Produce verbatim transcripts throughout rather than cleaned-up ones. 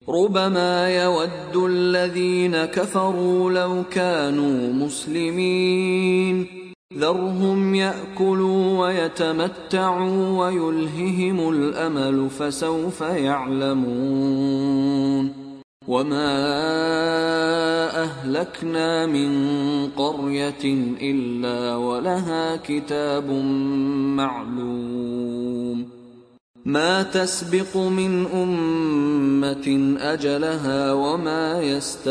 ربما يود الذين كفروا لو كانوا مسلمين ذرهم يأكلوا ويتمتعوا ويلههم الأمل فسوف يعلمون وما أهلكنا من قرية إلا ولها كتاب معلوم ما تسبق من أمة أجلها وما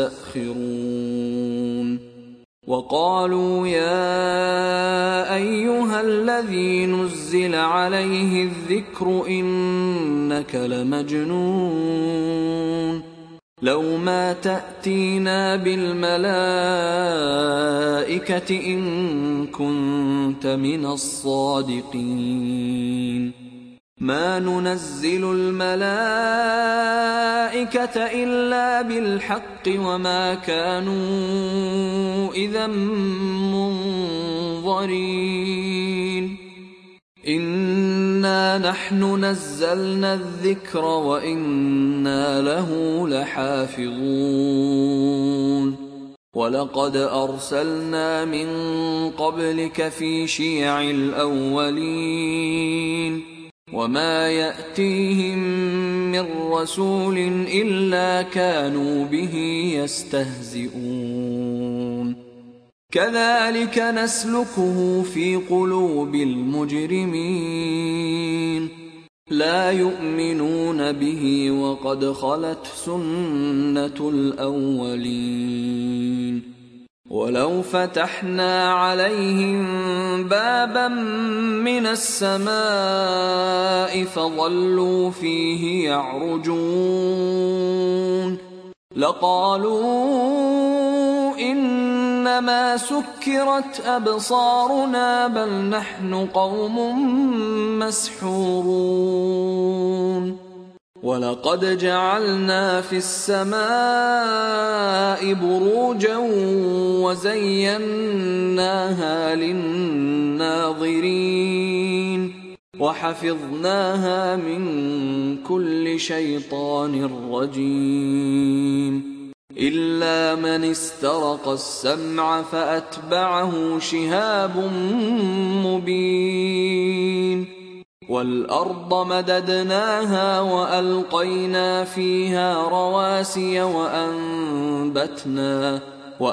يستأخرون وقالوا يا أيها الذي نزل عليه الذكر إنك لمجنون لو ما تأتينا بالملائكة إن كنت من الصادقين ما ننزل الملائكة إلا بالحق وما كانوا إذا منظرين إنا نحن نزلنا الذكر وإنا له لحافظون ولقد أرسلنا من قبلك في شيع الأولين وما يأتيهم من رسول إلا كانوا به يستهزئون كذلك نسلكه في قلوب المجرمين لا يؤمنون به وقد خلت سنة الأولين ولو فتحنا عليهم بابا من السماء فظلوا فيه يعرجون لقالوا إنما سكرت أبصارنا بل نحن قوم مسحورون ولقد جعلنا في السماء بروجا وزيناها للناظرين وحفظناها من كل شيطان رجيم إلا من استرق السمع فأتبعه شهاب مبين والأرض مددناها وألقينا فيها رواسي وأنبتنا,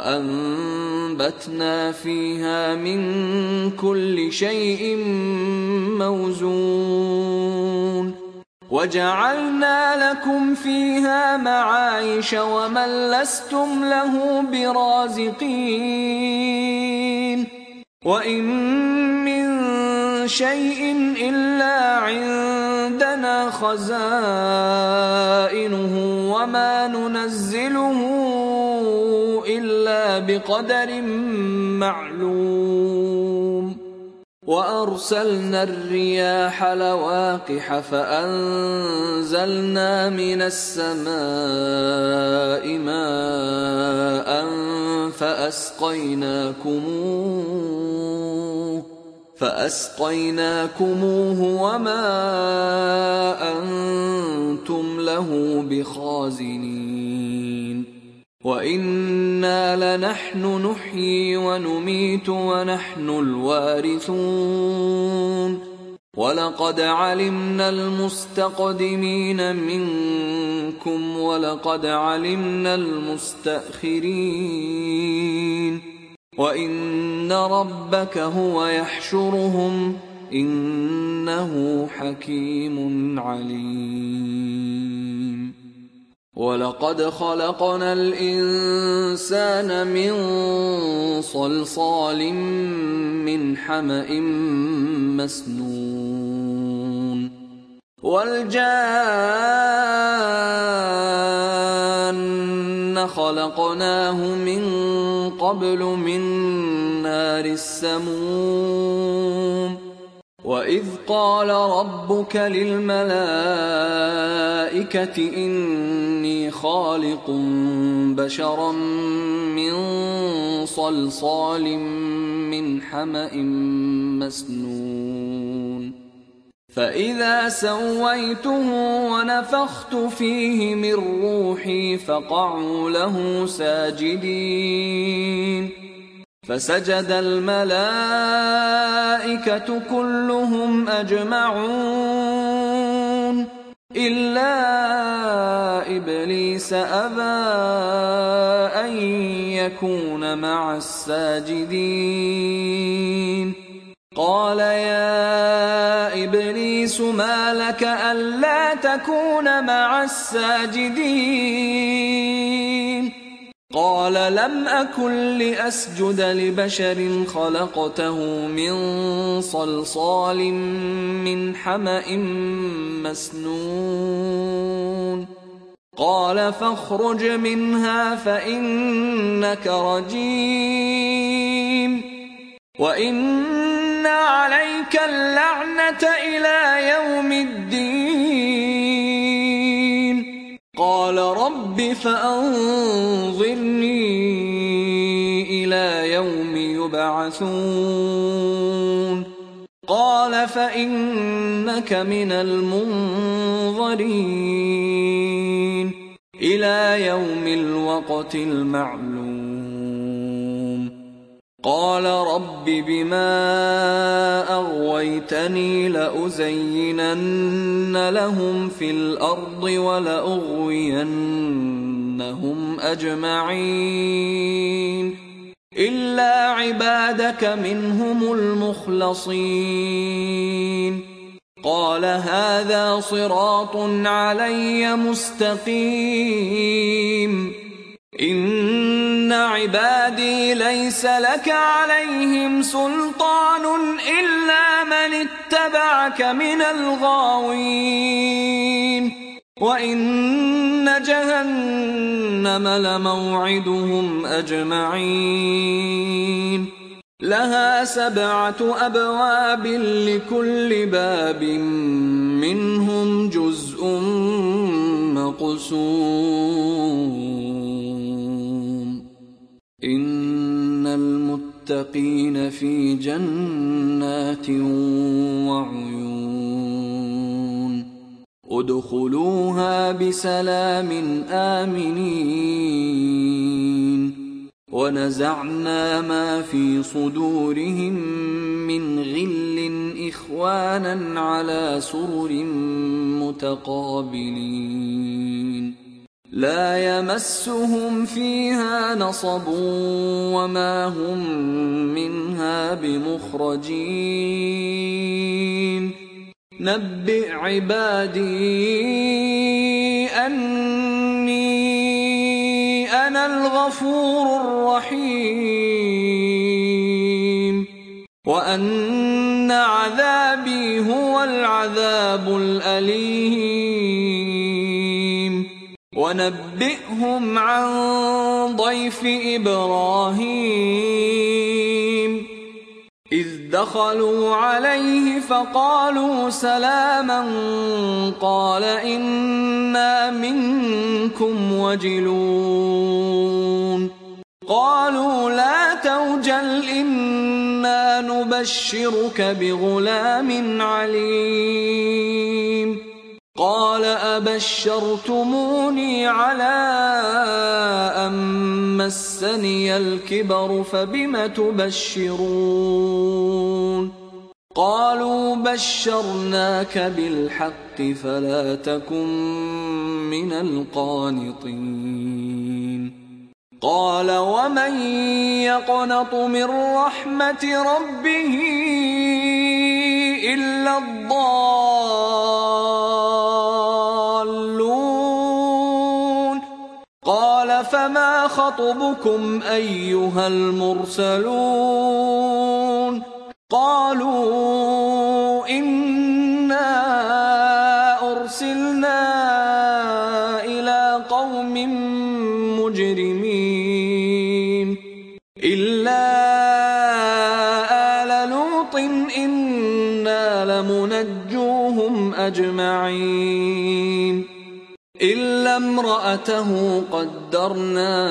وأنبتنا فيها من كل شيء موزون وجعلنا لكم فيها معايش ومن لستم له برازقين وإن من شيء إلا عندنا خزائنه وما ننزله إلا بقدر معلوم وأرسلنا الرياح لواقح فأنزلنا من السماء ماء فأسقيناكموه فأسقيناكموه وما أنتم له بخازنين وإنا لنحن نحيي ونميت ونحن الوارثون ولقد علمنا المستقدمين منكم ولقد علمنا المستأخرين وإن ربك هو يحشرهم إنه حكيم عليم ولقد خلقنا الإنسان من صلصال من حمأ مسنون والجان خلقناه من قبل من نار السموم وإذ قال ربك للملائكة إني خالق بشرا من صلصال من حمأ مسنون فإذا سويته ونفخت فيه من روحي فقعوا له ساجدين فسجد الملائكة كلهم أجمعون إلا إبليس أبى أن يكون مع الساجدين قال يا إبليس ما لك ألا تكون مع الساجدين قال لم أكن لأسجد لبشر خلقته من صلصال من حمأ مسنون قال فاخرج منها فإنك رجيم وإن عليك اللعنة إلى يوم الدين قال رب فأنظرني إلى يوم يبعثون قال فإنك من المنظرين إلى يوم الوقت المعلوم قال رب بما أغويتني لأزينن لهم في الأرض ولأغوينهم أجمعين إلا عبادك منهم المخلصين قال هذا صراط علي مستقيم إن عبادي ليس لك عليهم سلطان إلا من اتبعك من الغاوين وإن جهنم لموعدهم أجمعين لها سبعة أبواب لكل باب منهم جزء مقسوم إن المتقين في جنات وعيون ادخلوها بسلام آمنين ونزعنا ما في صدورهم من غل إخوانا على سرر متقابلين لا يمسهم فيها نصب وما هم منها بمخرجين نبئ عبادي أني أنا الغفور الرحيم وأن عذابي هو العذاب الأليم ونبئهم عن ضيف إبراهيم إذ دخلوا عليه فقالوا سلاما قال إنا منكم وجلون قالوا لا توجل إنا نبشرك بغلام عليم قال أبشرتموني على أن مسني الكبر فبم تبشرون قالوا بشرناك بالحق فلا تكن من القانطين قال ومن يقنط من رحمة ربه إلا الضالون قال فما خطبكم أيها المرسلون قالوا إنا أرسلنا إلى قوم مجرمين إلا آل لوط إنا لمنجوهم أجمعين إلا امرأته قدرنا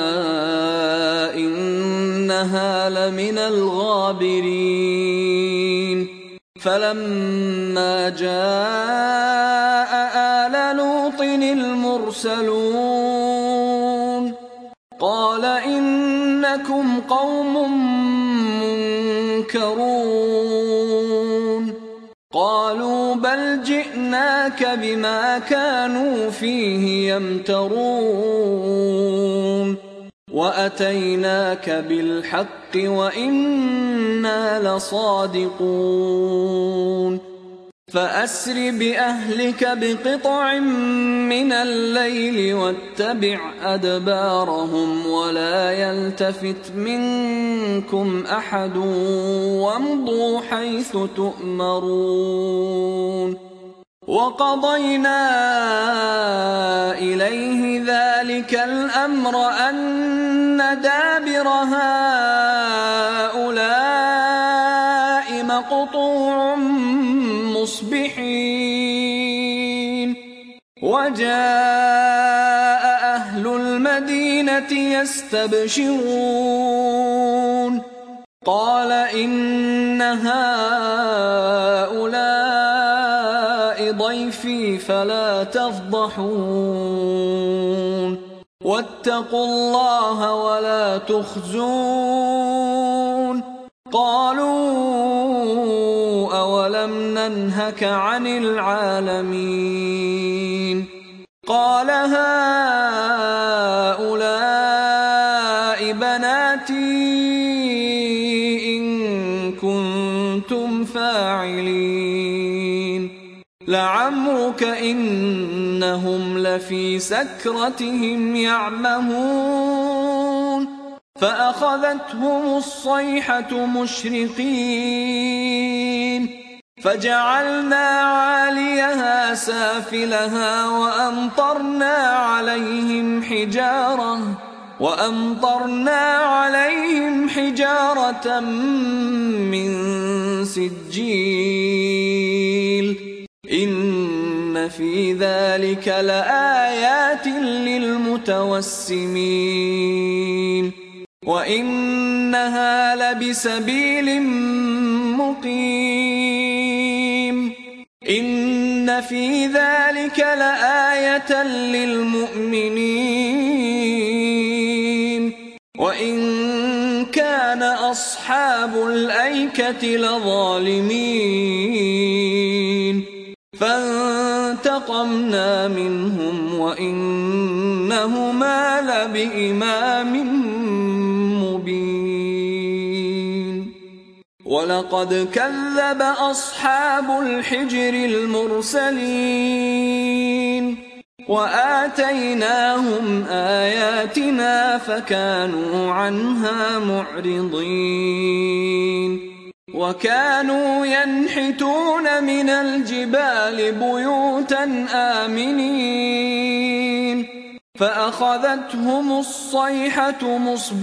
إنها لمن الغابرين فلما جاء آل لوط المرسلون قال إنكم قوم منكرون قالوا بل جئناك بما كانوا فيه يمترون وأتيناك بالحق وإنا لصادقون فأسر بأهلك بقطع من الليل واتبع أدبارهم ولا يلتفت منكم أحد وامضوا حيث تؤمرون وقضينا إليه ذلك الأمر أن دابر هؤلاء مقطوع مصبحين وجاء أهل المدينة يستبشرون قال إن هؤلاء ضيفي فلا تفضحون واتقوا الله ولا تخزون قالوا أولم ننهك عن العالمين قال هؤلاء بناتي إن كنتم فاعلين لعمرك إنهم لفي سكرتهم يعمهون فأخذتهم الصيحة مشرقين فجعلنا عاليها سافلها وأمطرنا عليهم حجارة وأمطرنا عليهم حجارة من سجيل إن في ذلك لآيات للمتوسمين وإنها لبسبيل مقيم إن في ذلك لآية للمؤمنين وإن كان أصحاب الأيكة لظالمين فانتقمنا منهم وإنهما لبإمام مبين ولقد كذب أصحاب الحجر المرسلين وآتيناهم آياتنا فكانوا عنها معرضين وكانوا ينحتون من الجبال بيوتا آمنين فأخذتهم الصيحة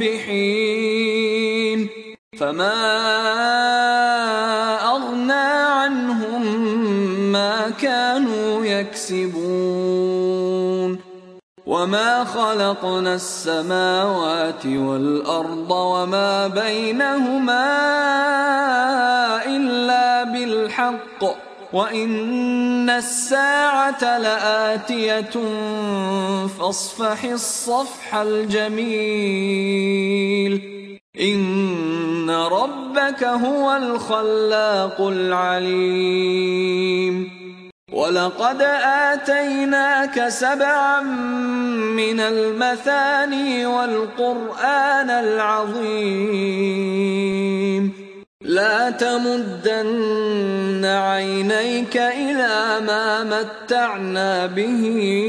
مصبحين فما أغنى عنهم ما كانوا يكسبون وما خلقنا السماوات والأرض وما بينهما إلا بالحق وإن الساعة لآتية فاصفح الصفح الجميل إن ربك هو الخلاق العليم ولقد آتيناك سبعا من المثاني والقرآن العظيم لا تمدن عينيك إلى ما متعنا به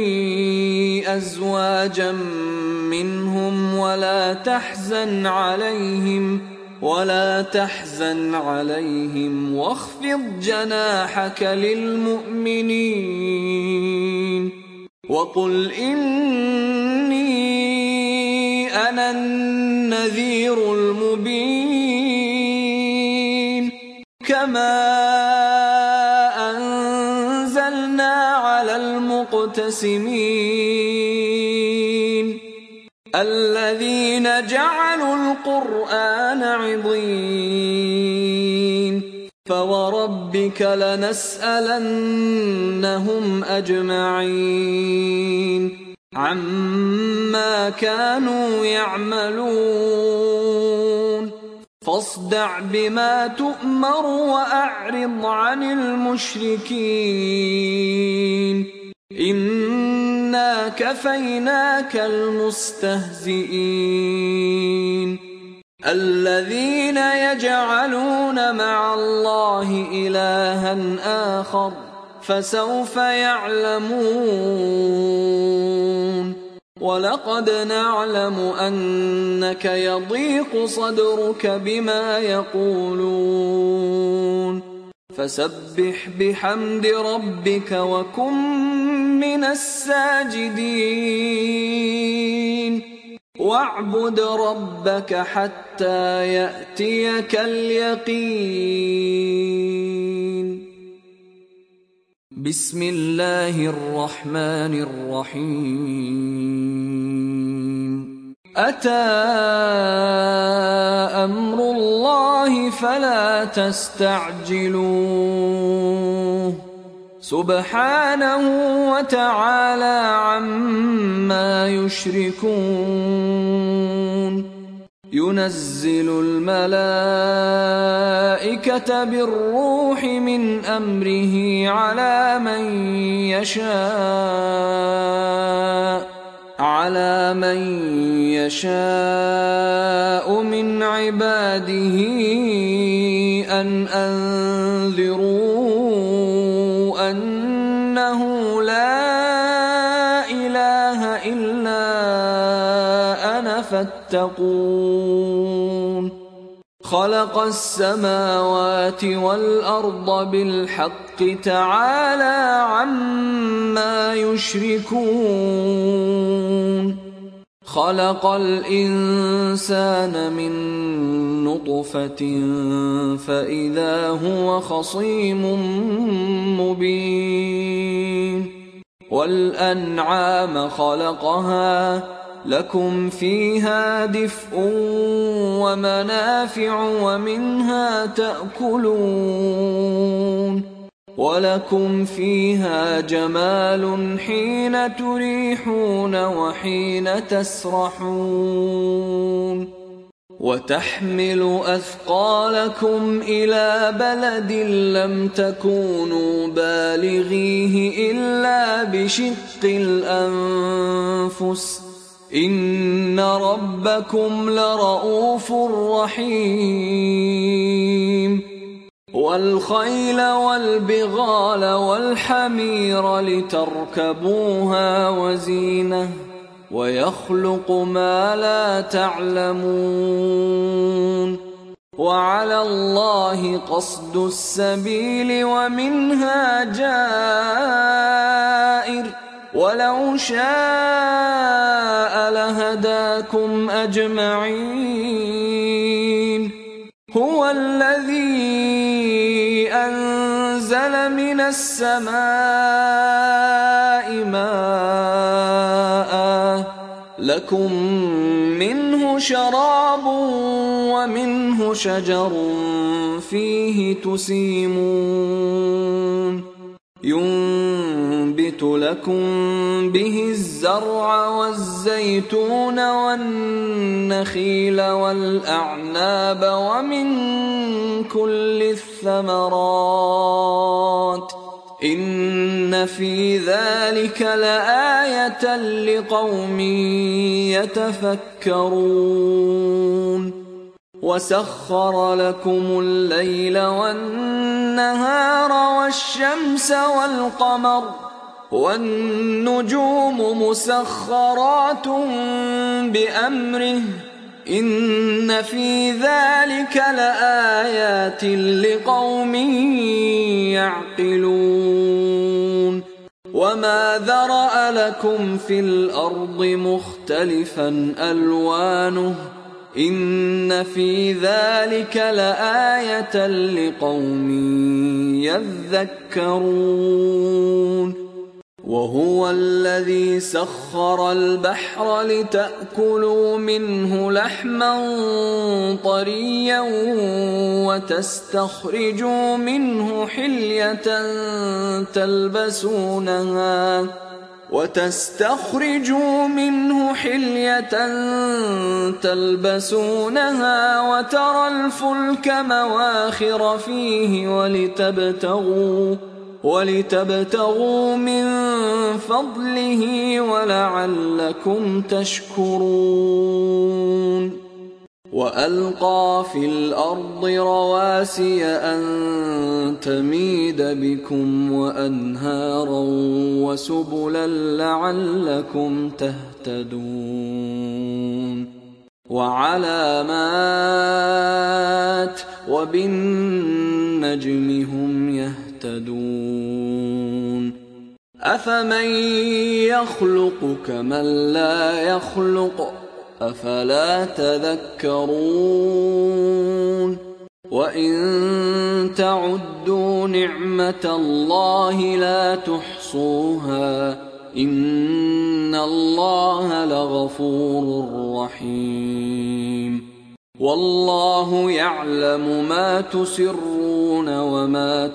أزواجا منهم ولا تحزن عليهم ولا تحزن عليهم واخفض جناحك للمؤمنين وقل إني أنا النذير المبين كما أنزلنا على المقتسمين الذين جعلوا القرآن عضين فوربك لنسألنهم أجمعين عما كانوا يعملون فاصدع بما تؤمر وأعرض عن المشركين إنا كفيناك المستهزئين الذين يجعلون مع الله إلها آخر فسوف يعلمون ولقد نعلم أنك يضيق صدرك بما يقولون فسبح بحمد ربك وكن من الساجدين واعبد ربك حتى يأتيك اليقين بسم الله الرحمن الرحيم أتى أمر الله فلا تستعجلوه سبحانه وتعالى عما يشركون ينزل الملائكة بالروح من أمره على من يشاء على من يشاء من عباده أن أنذروا أنه لا إله إلا أنا فاتقون خلق السماوات والأرض بالحق تعالى عما يشركون خلق الإنسان من نطفة فإذا هو خصيم مبين والأنعام خلقها لكم فيها دفء ومنافع ومنها تأكلون ولكم فيها جمال حين تريحون وحين تسرحون وتحمل أثقالكم إلى بلد لم تكونوا بالغيه إلا بشق الأنفس إن ربكم لرؤوف رحيم والخيل والبغال والحمير لتركبوها وزينة ويخلق ما لا تعلمون وعلى الله قصد السبيل ومنها جائر ولو شاء لهداكم أجمعين هو الذي أنزل من السماء ماء لكم منه شراب ومنه شجر فيه تسيمون ينبت لكم به الزرع والزيتون والنخيل والأعناب ومن كل الثمرات إن في ذلك لآية لقوم يتفكرون وسخر لكم الليل والنهار والشمس والقمر والنجوم مسخرات بأمره إن في ذلك لآيات لقوم يعقلون وما ذرأ لكم في الأرض مختلفا ألوانه إن في ذلك لآية لقوم يذكرون وهو الذي سخر البحر لتأكلوا منه لحما طريا وتستخرجوا منه حلية تلبسونها وتستخرجوا منه حلية تلبسونها وترى الفلك مواخر فيه ولتبتغوا ولتبتغوا من فضله ولعلكم تشكرون وألقى في الأرض رواسي أن تميد بكم وأنهارا وسبلا لعلكم تهتدون وعلامات وبالنجم هم يهتدون أفمن يخلق كمن لا يخلق أفلا تذكرون وإن تعدوا نعمة الله لا تحصوها إن الله لغفور رحيم والله يعلم ما تسرون وما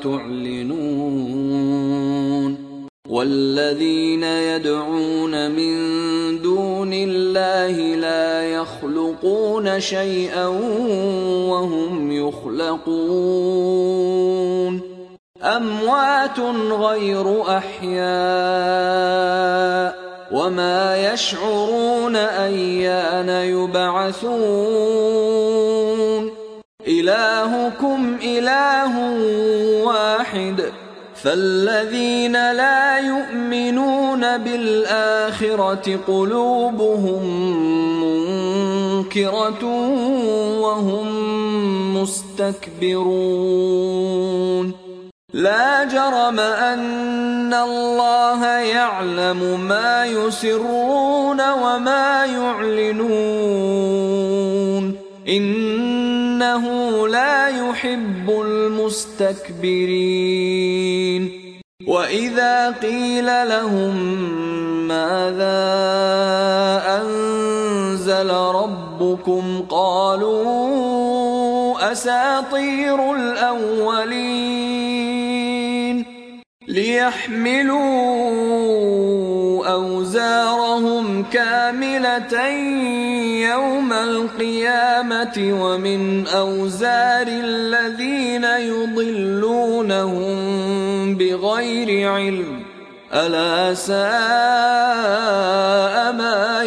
تعلنون والذين يدعون من دون الله لا يخلقون شيئا وهم يخلقون أموات غير أحياء وما يشعرون أيان يبعثون إلهكم إله واحد فالذين لا يؤمنون بالآخرة قلوبهم منكرة وهم مستكبرون لا جرم أن الله يعلم ما يسرون وما يعلنون إنه لا يحب المستكبرين وإذا قيل لهم ماذا أنزل ربكم قالوا أساطير الأولين ليحملوا أوزارهم كاملة يوم القيامة ومن أوزار الذين يضلونهم بغير علم ألا ساء ما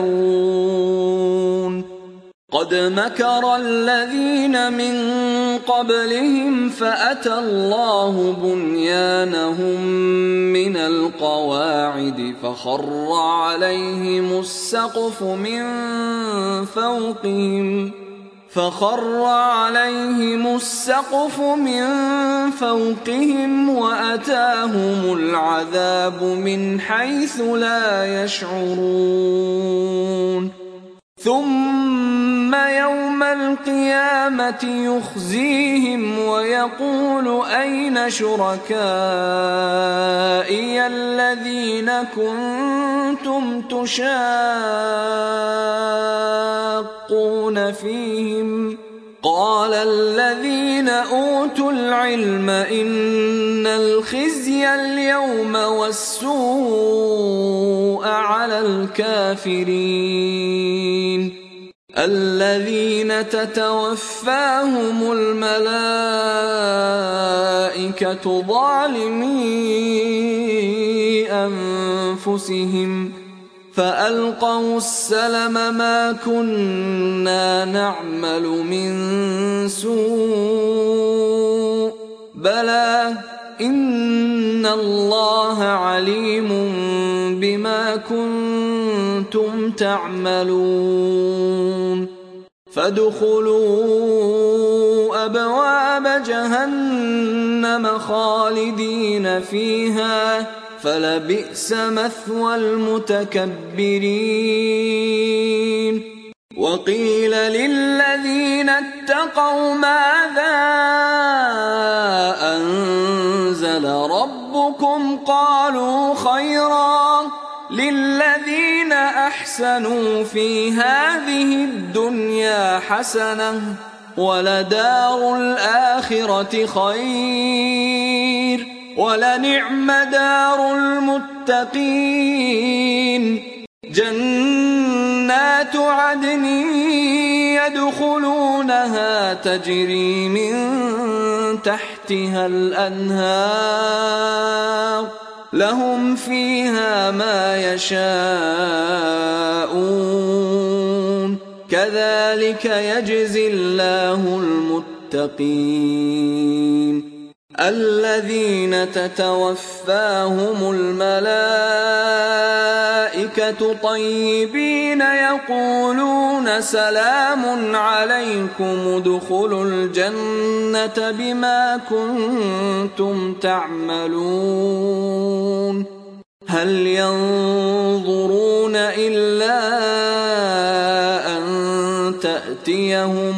يزرون قد مكر الذين من قبلهم فأتى الله بنيانهم من القواعد فخر عليهم السقف من فوقهم فخر عليهم السقف من فوقهم وأتاهم العذاب من حيث لا يشعرون ثم يوم القيامة يخزيهم ويقول أين شركائي الذين كنتم تشاقون فيهم قال الذين أوتوا العلم إن الخزي اليوم والسوء على الكافرين الذين تتوفاهم الملائكة ظالمي أنفسهم فألقوا السلم ما كنا نعمل من سوء بلى إن الله عليم بما كنتم تعملون فادخلوا أبواب جهنم خالدين فيها فلبئس مثوى المتكبرين وقيل للذين اتقوا ماذا أنزل ربكم ربكم قالوا خيرا للذين أحسنوا في هذه الدنيا حسنة ولدار الآخرة خير ولنعم دار المتقين جنات عدن يدخلونها تجري من تحتها الأنهار لهم فيها ما يشاءون كذلك يجزي الله المتقين الذين تتوفاهم الملائكة طيبين يقولون سلام عليكم ادخلوا الجنة بما كنتم تعملون هل ينظرون إلا أن تأتيهم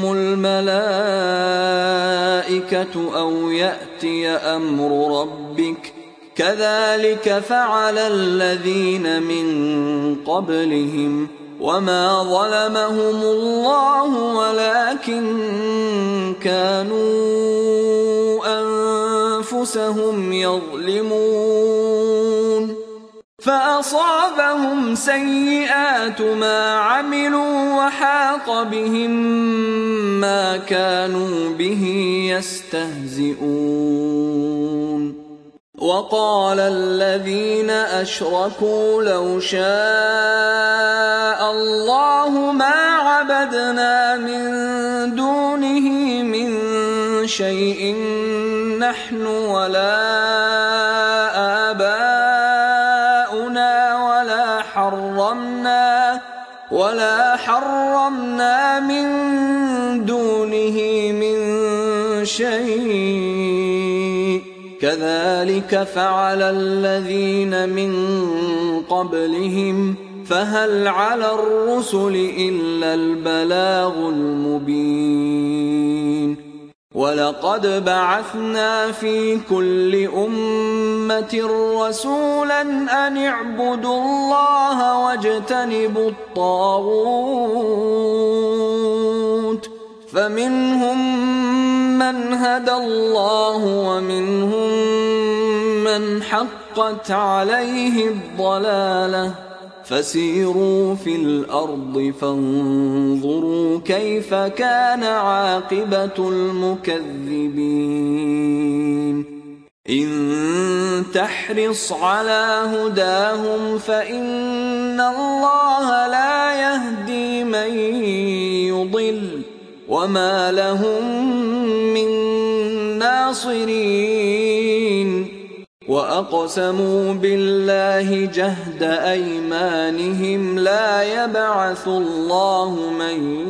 الملائكة أو يأتي أمر ربك كذلك فعل الذين من قبلهم وما ظلمهم الله ولكن كانوا أنفسهم يظلمون فأصابهم سيئات ما عملوا وحاق بهم ما كانوا به يستهزئون وقال الذين أشركوا لو شاء الله ما عبدنا من دونه من شيء نحن ولا آباؤنا ولا حرمنا ولا حرمنا من دونه من شيء كذلك فعل الذين من قبلهم فهل على الرسل إلا البلاغ المبين ولقد بعثنا في كل أمة رسولا أن اعبدوا الله واجتنبوا الطاغوت فمنهم من هدى الله ومنهم من حقت عليه الضلالة فسيروا في الأرض فانظروا كيف كان عاقبة المكذبين إن تحرص على هداهم فإن الله لا يهدي من يضل وما لهم من ناصرين وأقسموا بالله جهد أيمانهم لا يبعث الله من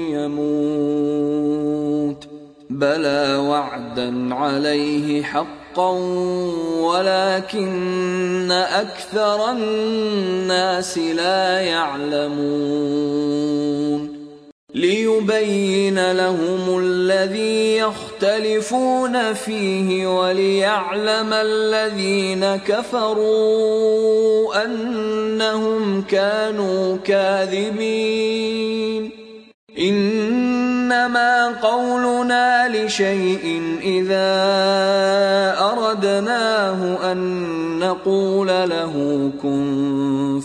يموت بلى وعدا عليه حقا ولكن أكثر الناس لا يعلمون ليبين لهم الذي يختلفون فيه وليعلم الذين كفروا أنهم كانوا كاذبين إنما قولنا لشيء إذا أردناه أن نقول له كن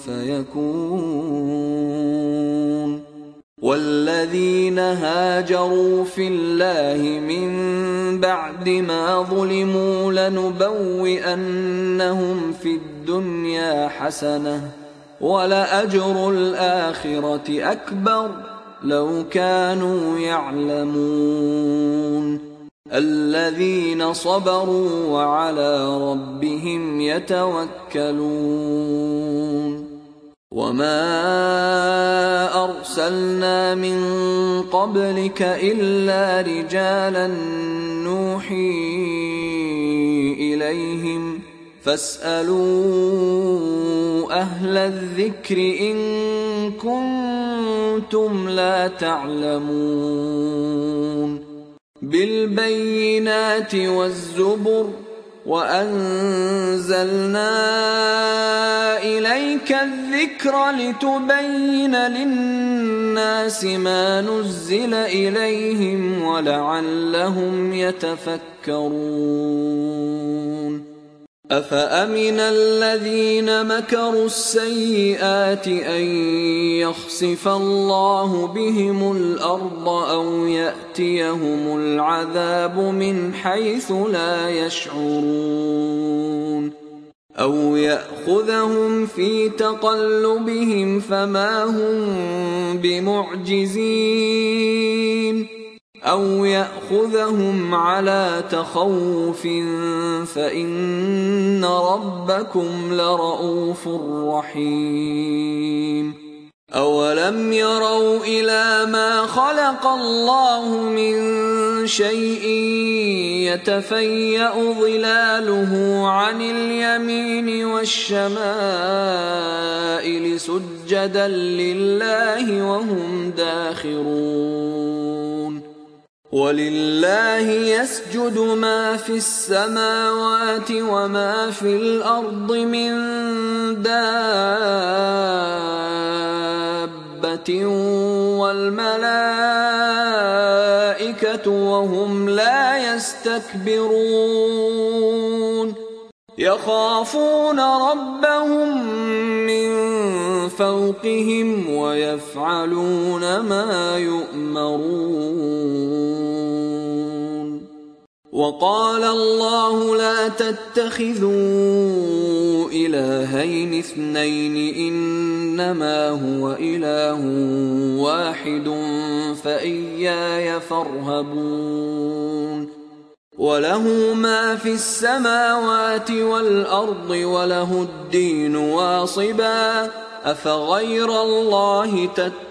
فيكون والذين هاجروا في الله من بعد ما ظلموا لنبوئنهم في الدنيا حسنة ولأجر الآخرة أكبر لو كانوا يعلمون الذين صبروا وعلى ربهم يتوكلون وما أرسلنا من قبلك إلا رجالا نوحي إليهم فاسألوا أهل الذكر إن كنتم لا تعلمون بالبينات والزبر وأنزلنا إليك الذكر لتبين للناس ما نزل إليهم ولعلهم يتفكرون أفأمن الذين مكروا السيئات أن يخسف الله بهم الأرض أو يأتيهم العذاب من حيث لا يشعرون أو يأخذهم في تقلبهم فما هم بمعجزين أو يأخذهم على تخوف فإن ربكم لرءوف رحيم أولم يروا إلى ما خلق الله من شيء يتفيأ ظلاله عن اليمين والشمائل سجدا لله وهم داخرون ولله يسجد ما في السماوات وما في الأرض من دابة والملائكة وهم لا يستكبرون يخافون ربهم من فوقهم ويفعلون ما يؤمرون وقال الله لا تتخذوا إلهين اثنين إنما هو إله واحد فإياي فارهبون وله ما في السماوات والأرض وله الدين واصبا أفغير الله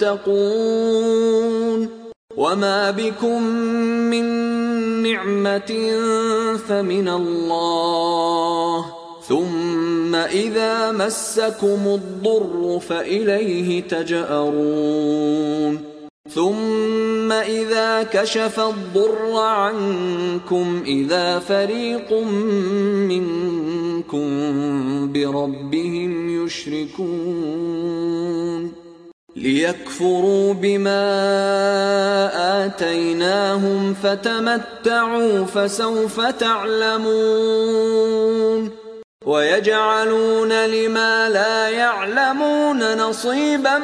تتقون وما بكم من نعمة فمن الله ثم إذا مسكم الضر فإليه تجأرون ثم إذا كشف الضر عنكم إذا فريق منكم بربهم يشركون ليكفروا بما آتيناهم فتمتعوا فسوف تعلمون ويجعلون لما لا يعلمون نصيبا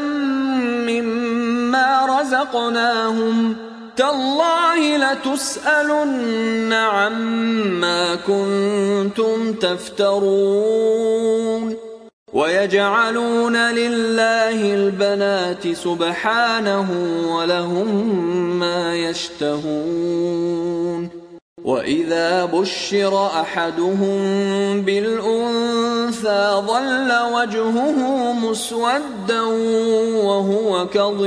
مما رزقناهم تالله لتسألن عما كنتم تفترون ويجعلون لله البنات سبحانه ولهم ما يشتهون وإذا بشر أحدهم بالأنثى ظل وجهه مسودا وهو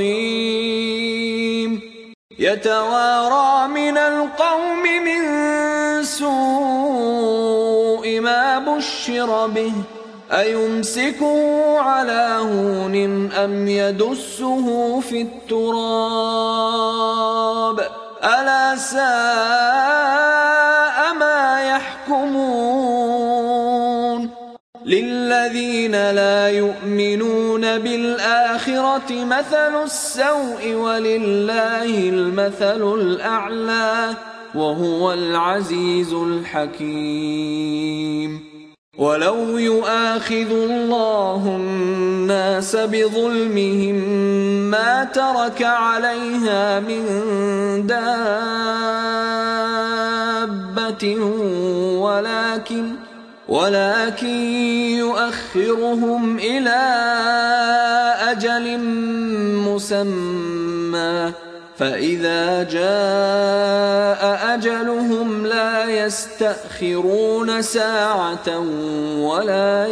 كظيم يتوارى من القوم من سوء ما بشر به أيمسكه على هون أم يدسه في التراب ألا ساء ما يحكمون للذين لا يؤمنون بالآخرة مثل السوء ولله المثل الأعلى وهو العزيز الحكيم ولو يؤاخذ الله الناس بظلمهم ما ترك عليها من دابة ولكن ولكن يؤخرهم إلى أجل مسمى فإذا جاء أجلهم لا يستأخرون ساعة ولا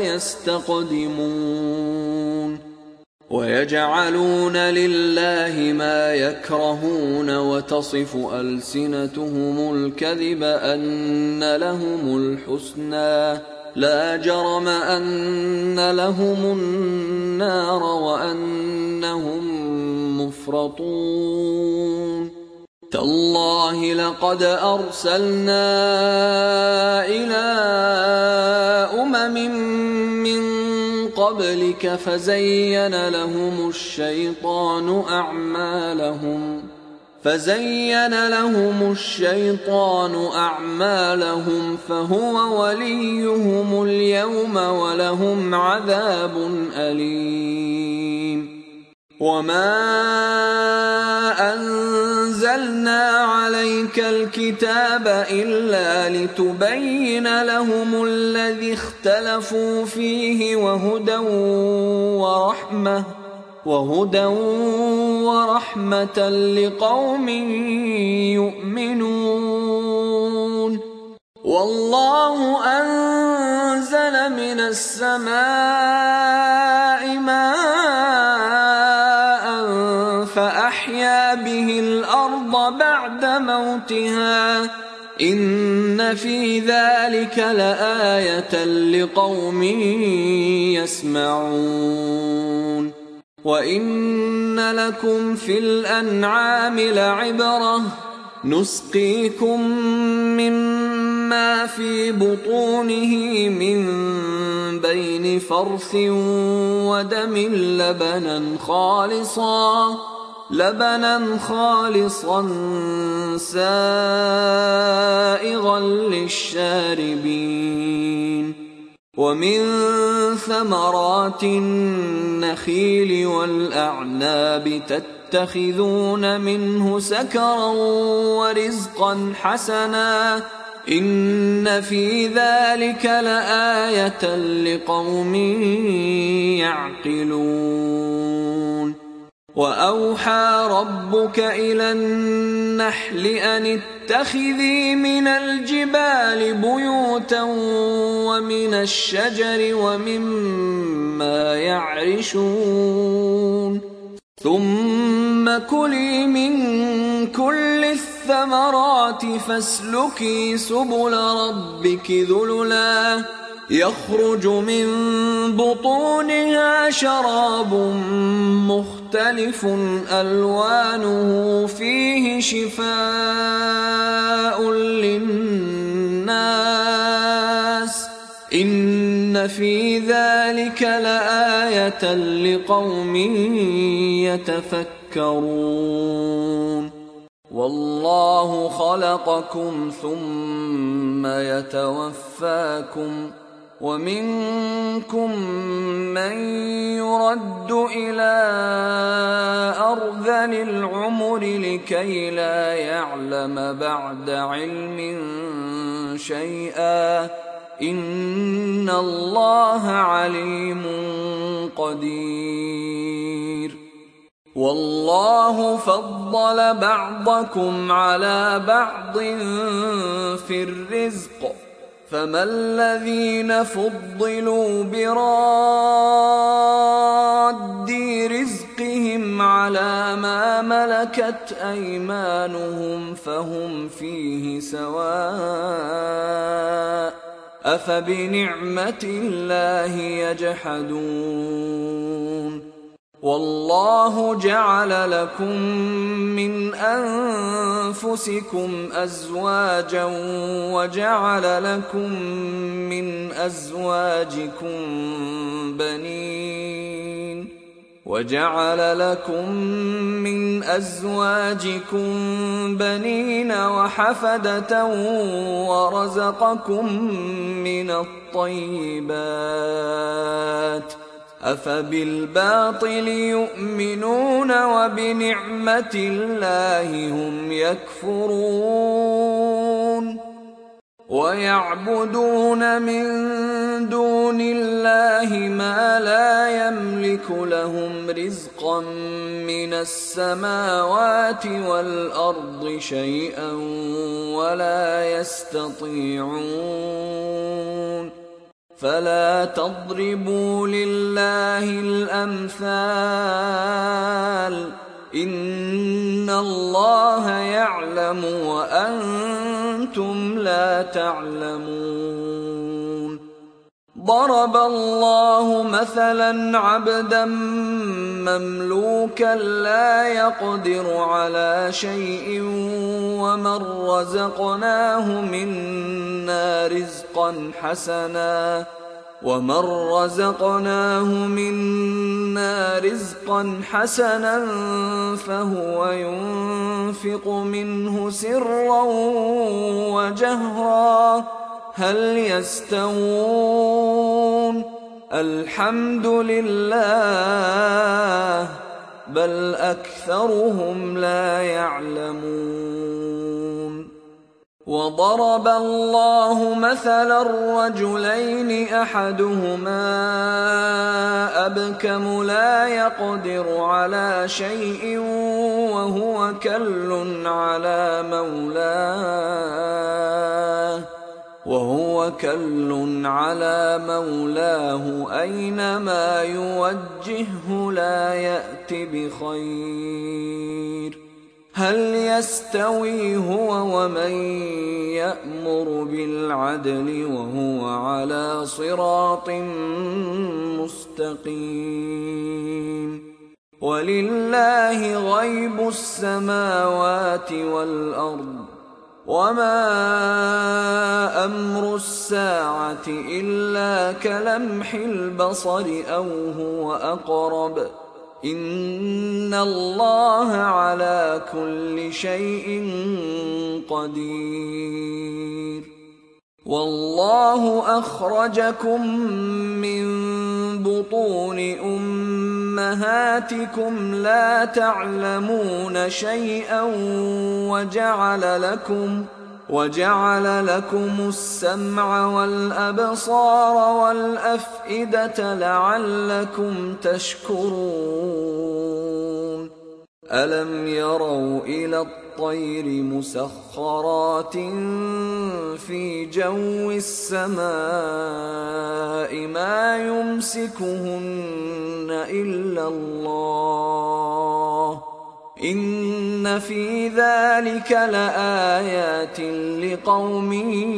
يستقدمون ويجعلون لله ما يكرهون وتصف ألسنتهم الكذب أن لهم الحسنى لا جرم أن لهم النار وأنهم مفرطون تالله لقد أرسلنا إلى أمم من قبلك فزين لهم الشيطان أعمالهم فزين لهم الشيطان أعمالهم فهو وليهم اليوم ولهم عذاب أليم. وما أنزلنا عليك الكتاب إلا لتبين لهم الذي اختلفوا فيه وهدى ورحمة وهدى ورحمة لقوم يؤمنون. والله أنزل من السماء ماء فأحيا به الأرض بعد موتها إن في ذلك لآية لقوم يسمعون. وإن لكم في الأنعام لعبرة نسقيكم مما في بطونه من بين فرث ودم لبنا خالصا لبنا خالصا سائغا للشاربين. ومن ثمرات النخيل والأعناب تتخذون منه سكرا ورزقا حسنا إن في ذلك لآية لقوم يعقلون. وأوحى ربك إلى النحل أن اتخذي من الجبال بيوتا ومن الشجر ومما يعرشون ثم كلي من كل الثمرات فاسلكي سبل ربك ذللا يخرج من بطونها شراب مختلف ألوانه فيه شفاء للناس إن في ذلك لآية لقوم يتفكرون. والله خلقكم ثم يتوفاكم ومنكم من يرد إلى أرذل العمر لكي لا يعلم بعد علم شيئا إن الله عليم قدير. والله فضل بعضكم على بعض في الرزق فما الذين فضلوا براد رزقهم على ما ملكت أيمانهم فهم فيه سواء أفبنعمة الله يجحدون. والله جعل لكم من أنفسكم أزواجا وجعل لكم من أزواجكم بنين وجعل لكم من أزواجكم بنين وحفدة ورزقكم من الطيبات أفبالباطل يؤمنون وبنعمة الله هم يكفرون. ويعبدون من دون الله ما لا يملك لهم رزقا من السماوات والأرض شيئا ولا يستطيعون. فلا تضربوا لله الأمثال إن الله يعلم وأنتم لا تعلمون. ضرب الله مثلا عبدا مملوكا لا يقدر على شيء ومن رزقناه منا رزقا حسنا ومن رزقناه منا رزقا حسنا فهو ينفق منه سرا وجهرا هل يستوون الحمد لله بل أكثرهم لا يعلمون وضرب الله مثلا رجلين أحدهما أبكم لا يقدر على شيء وهو كل على مولاه وهو كل على مولاه أينما يوجهه لا يأت بخير هل يستوي هو ومن يأمر بالعدل وهو على صراط مستقيم ولله غيب السماوات والأرض وما أمر الساعة إلا كلمح البصر أو هو أقرب إن الله على كل شيء قدير والله أخرجكم من بطون أمهاتكم لا تعلمون شيئا وجعل لكم وجعل لكم السمع والأبصار والأفئدة لعلكم تشكرون ألم يروا إلى الطير مسخرات في جو السماء ما يمسكهن إلا الله إن في ذلك لآيات لقوم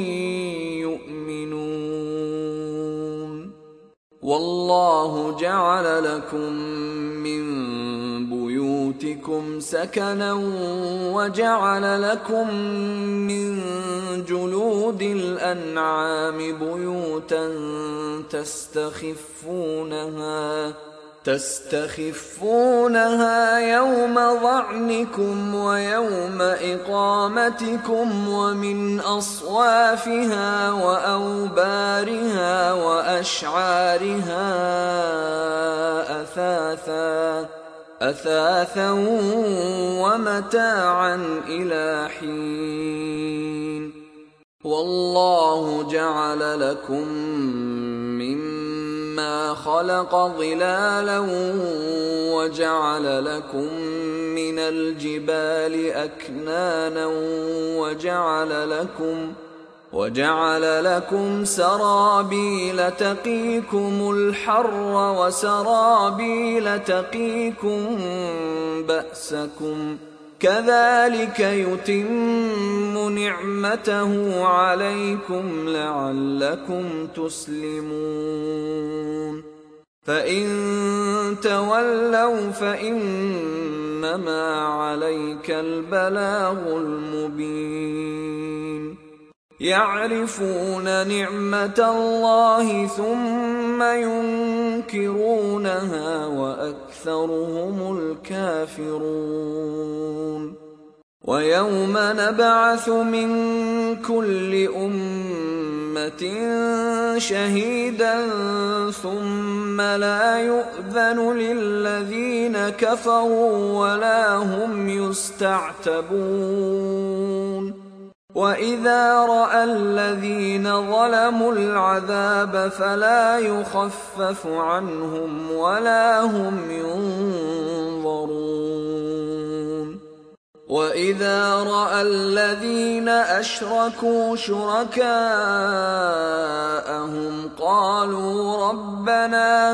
يؤمنون والله جعل لكم من بيوتكم سكنا وجعل لكم من جلود الأنعام بيوتا تستخفونها تستخفونها يوم ظعنكم ويوم إقامتكم ومن أصوافها وأوبارها وأشعارها أثاثا أثاثا ومتاعا إلى حين والله جعل لكم مما خلق ظلالا وجعل لكم من الجبال أكنانا وجعل لكم وجعل لكم سرابيل تقيكم الحر وسرابيل تقيكم بأسكم كذلك يتم نعمته عليكم لعلكم تسلمون فإن تولوا فإنما عليك البلاغ المبين يعرفون نعمة الله ثم ينكرونها وأكثرهم الكافرون ويوم نبعث من كل أمة شهيدا ثم لا يؤذن للذين كفروا ولا هم يستعتبون وإذا رأى الذين ظلموا العذاب فلا يخفف عنهم ولا هم ينظرون وإذا رأى الذين أشركوا شركاءهم قالوا ربنا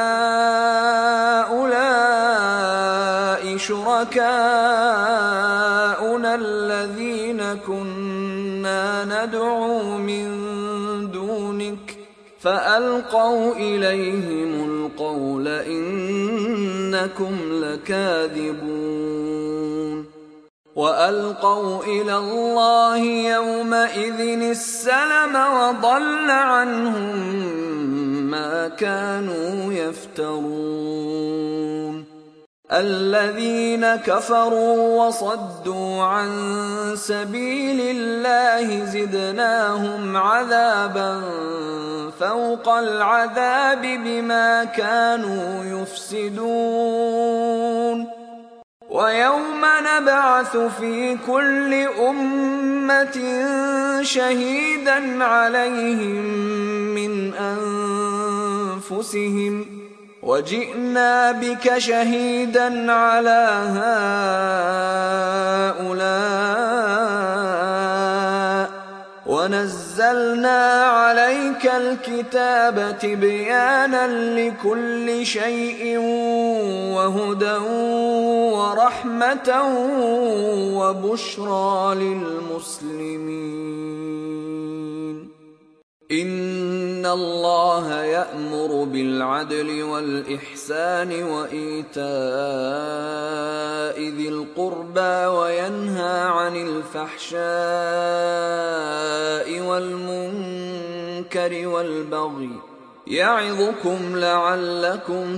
هؤلاء شركاؤنا الذين كنا ندعو من دونك فألقوا إليهم القول إنكم لكاذبون وألقوا إلى الله يومئذ السلم وضل عنهم ما كانوا يفترون الذين كفروا وصدوا عن سبيل الله زدناهم عذابا فوق العذاب بما كانوا يفسدون ويوم نبعث في كل أمة شهيدا عليهم من أنفسهم وجئنا بك شهيدا على هؤلاء ونزلنا عليك الكتاب تبيانا لكل شيء وهدى ورحمة وبشرى للمسلمين إن الله يأمر بالعدل والإحسان وإيتاء ذي القربى وينهى عن الفحشاء والمنكر والبغي يعظكم لعلكم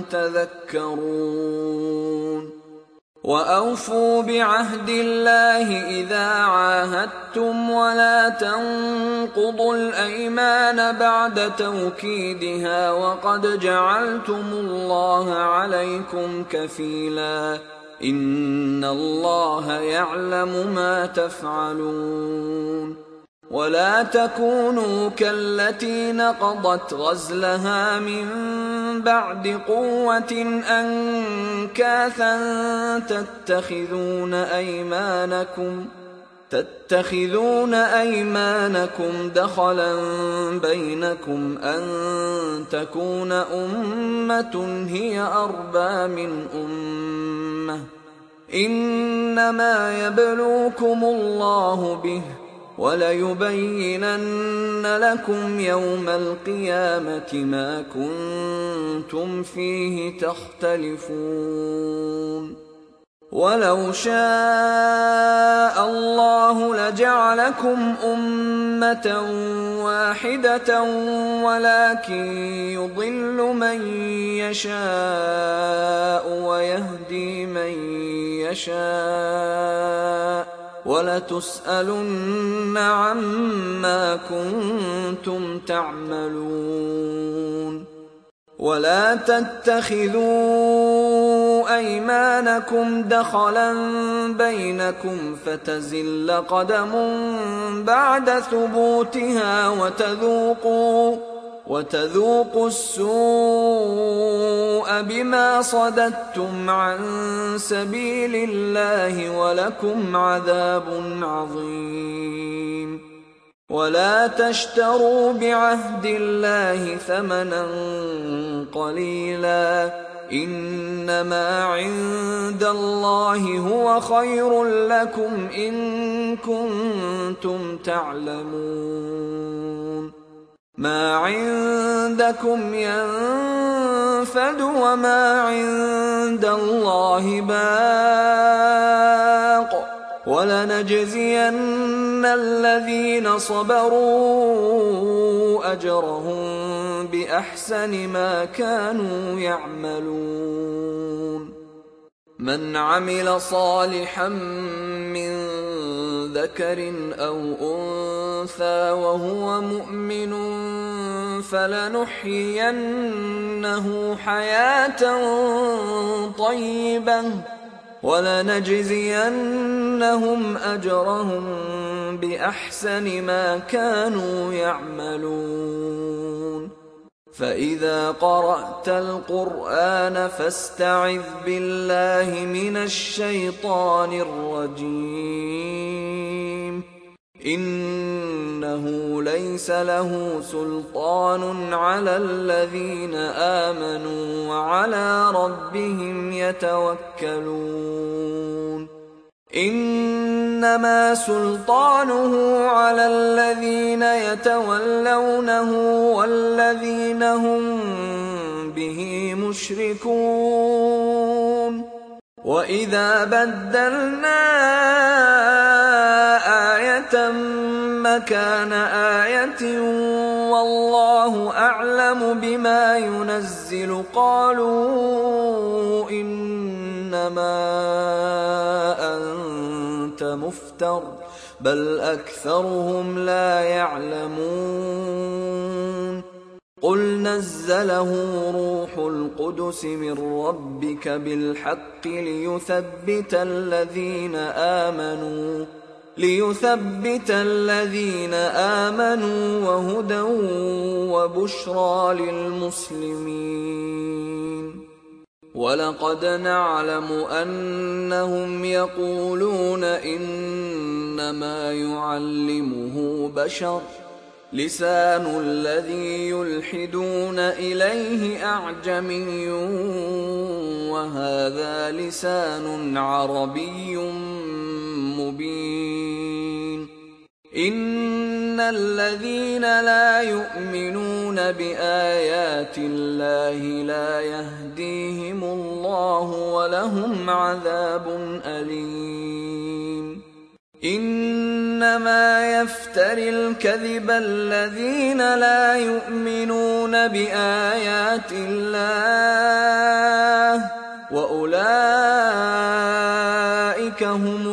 تذكرون وأوفوا بعهد الله إذا عاهدتم ولا تنقضوا الأيمان بعد توكيدها وقد جعلتم الله عليكم كفيلا إن الله يعلم ما تفعلون ولا تكونوا كالتي نقضت غزلها من بعد قوة أنكاثا تتخذون أيمانكم تتخذون أيمانكم دخلا بينكم أن تكون أمة هي أربى من أمة إنما يبلوكم الله به وليبينن لكم يوم القيامة ما كنتم فيه تختلفون ولو شاء الله لجعلكم أمة واحدة ولكن يضل من يشاء ويهدي من يشاء وَلَتُسْأَلُنَّ عَمَّا كُنتُمْ تَعْمَلُونَ وَلَا تَتَّخِذُوا أَيْمَانَكُمْ دَخَلًا بَيْنَكُمْ فَتَزِلَّ قَدَمٌ بَعْدَ ثُبُوتِهَا وَتَذُوقُوا وَتَذُوقُوا السُّوءَ بِمَا صَدَدتُّمْ عَن سَبِيلِ اللَّهِ وَلَكُمْ عَذَابٌ عَظِيمٌ وَلَا تَشْتَرُوا بِعَهْدِ اللَّهِ ثَمَنًا قَلِيلًا إِنَّمَا عِندَ اللَّهِ هُوَ خَيْرٌ لَّكُمْ إِن كُنتُمْ تَعْلَمُونَ ما عندكم ينفد وما عند الله باق ولنجزين الذين صبروا أجرهم بأحسن ما كانوا يعملون من عمل صالحا من ذكر أو أنثى وهو مؤمن فلنحيينه حياة طيبة ولنجزينهم أجرهم بأحسن ما كانوا يعملون فإذا قرأت القرآن فاستعذ بالله من الشيطان الرجيم إنه ليس له سلطان على الذين آمنوا وعلى ربهم يتوكلون إن إنما سلطانه على الذين يتولونه والذين هم به مشركون. وإذا بدلنا آية مكان آية والله أعلم بما ينزل قالوا إنما أنت مفتر بل أكثرهم لا يعلمون. قل نزله روح القدس من ربك بالحق ليثبت الذين آمنوا ليثبت الذين آمنوا وهدى وبشرى للمسلمين. ولقد نعلم أنهم يقولون إنما يعلمه بشر لسان الذي يلحدون إليه أعجمي وهذا لسان عربي مبين. إن الذين لا يؤمنون بآيات الله لا يهديهم الله ولهم عذاب أليم. إنما يفتري الكذب الذين لا يؤمنون بآيات الله وأولئك هم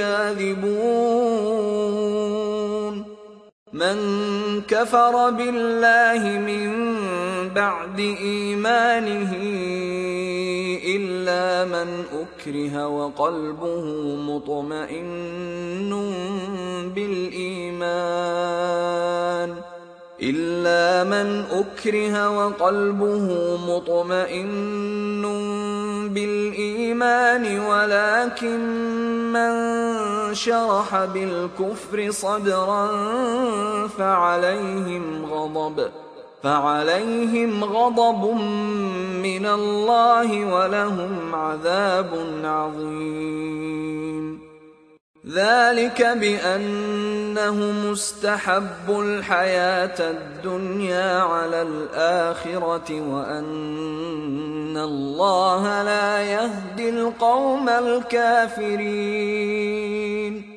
الكاذبون. من كفر بالله من بعد إيمانه إلا من أكره وقلبه مطمئن بالإيمان إلا من أكره وقلبه مطمئن بالإيمان ولكن من شرح بالكفر صدرا فعليهم غضب فعليهم غضب من الله ولهم عذاب عظيم. ذلك بأنهم استحبوا الحياة الدنيا على الآخرة وأن الله لا يهدي القوم الكافرين.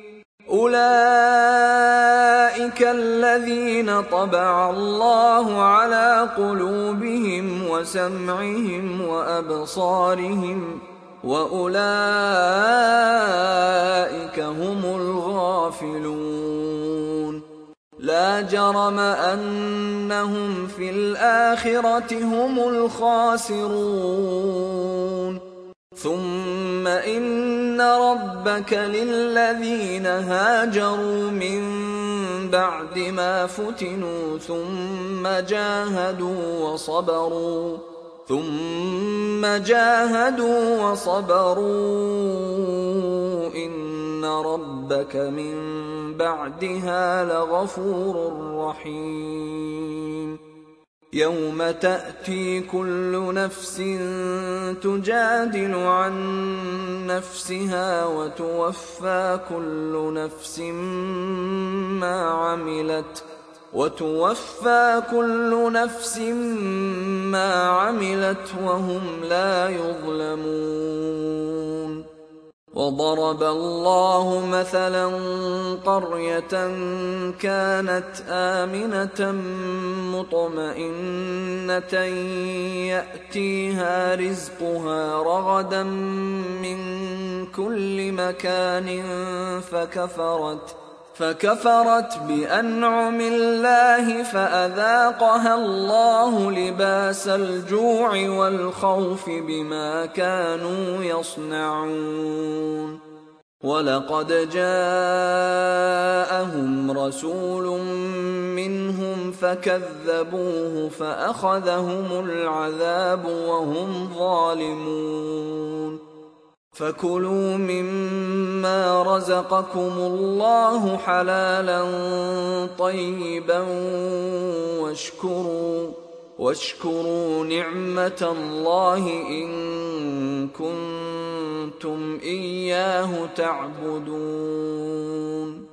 أولئك الذين طبع الله على قلوبهم وسمعهم وأبصارهم وأولئك هم الغافلون. لا جرم أنهم في الآخرة هم الخاسرون. ثم إن ربك للذين هاجروا من بعد ما فتنوا ثم جاهدوا وصبروا ثم جاهدوا وصبروا إن ربك من بعدها لغفور رحيم. يوم تأتي كل نفس تجادل عن نفسها وتوفى كل نفس ما عملت وتوفى كل نفس ما عملت وهم لا يظلمون. وضرب الله مثلا قرية كانت آمنة مطمئنة يأتيها رزقها رغدا من كل مكان فكفرت فكفرت بأنعم الله فأذاقها الله لباس الجوع والخوف بما كانوا يصنعون. ولقد جاءهم رسول منهم فكذبوه فأخذهم العذاب وهم ظالمون. فكلوا مما رزقكم الله حلالا طيبا واشكروا واشكروا نعمة الله إن كنتم إياه تعبدون.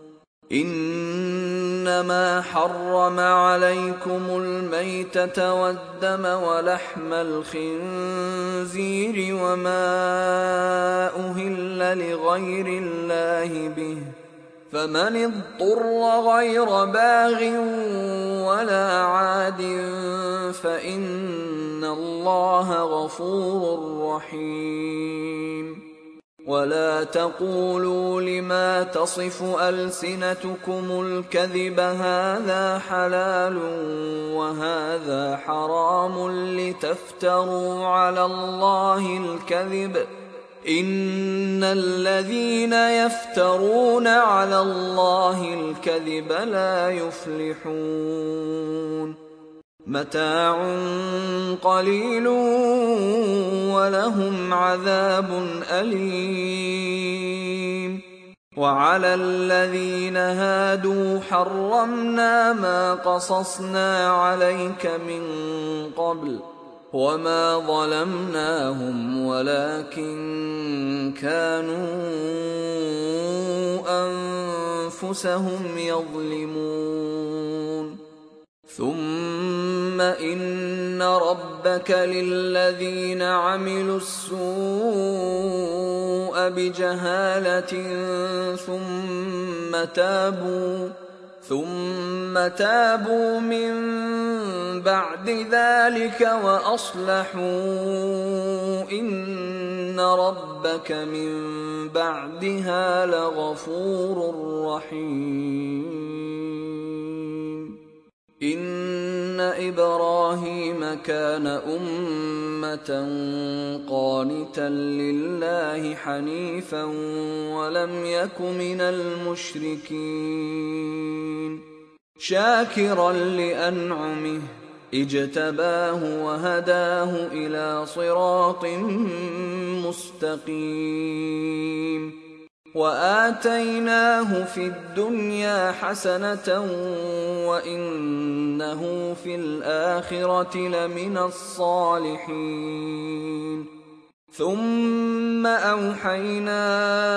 إنما حرم عليكم الميتة والدم ولحم الخنزير وما أهل لغير الله به، فمن اضطر غير باغ ولا عاد فإن الله غفور رحيم. ولا تقولوا لما تصف ألسنتكم الكذب هذا حلال وهذا حرام لتفتروا على الله الكذب، إن الذين يفترون على الله الكذب لا يفلحون. متاع قليل ولهم عذاب أليم. وعلى الذين هادوا حرمنا ما قصصنا عليك من قبل وما ظلمناهم ولكن كانوا أنفسهم يظلمون. ثم إن ربك للذين عملوا السوء بجهالة ثم تابوا ثم تابوا من بعد ذلك وأصلحوا إن ربك من بعدها لغفور رحيم. إن إبراهيم كان أمة قانتا لله حنيفا ولم يك من المشركين، شاكرا لأنعمه اجتباه وهداه إلى صراط مستقيم. وآتيناه في الدنيا حسنة وإنه في الآخرة لمن الصالحين. ثم أوحينا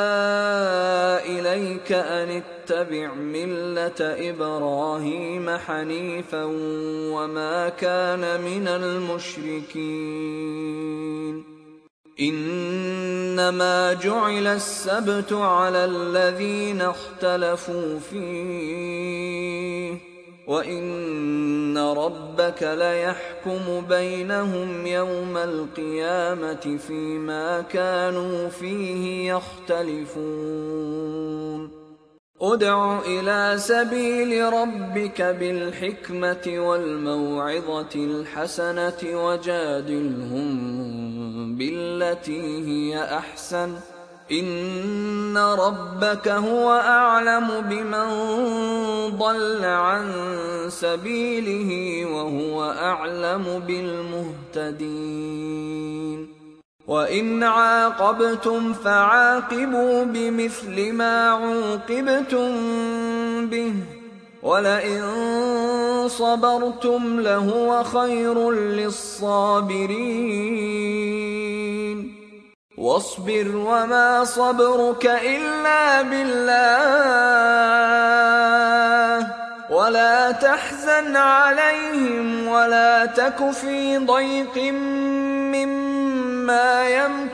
إليك أن اتبع ملة إبراهيم حنيفا وما كان من المشركين. إنما جعل السبت على الذين اختلفوا فيه وإن ربك ليحكم بينهم يوم القيامة فيما كانوا فيه يختلفون. ادع إلى سبيل ربك بالحكمة والموعظة الحسنة وجادلهم بالتي هي أحسن، إن ربك هو أعلم بمن ضل عن سبيله وهو أعلم بالمهتدين. وإن عاقبتم فعاقبوا بمثل ما عوقبتم به ولئن صبرتم لهو خير للصابرين. واصبر وما صبرك إلا بالله ولا تحزن عليهم ولا تك في ضيق مما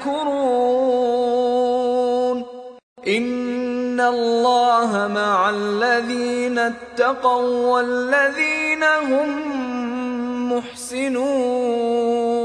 يمكرون. إن الله مع الذين اتقوا والذين هم محسنون.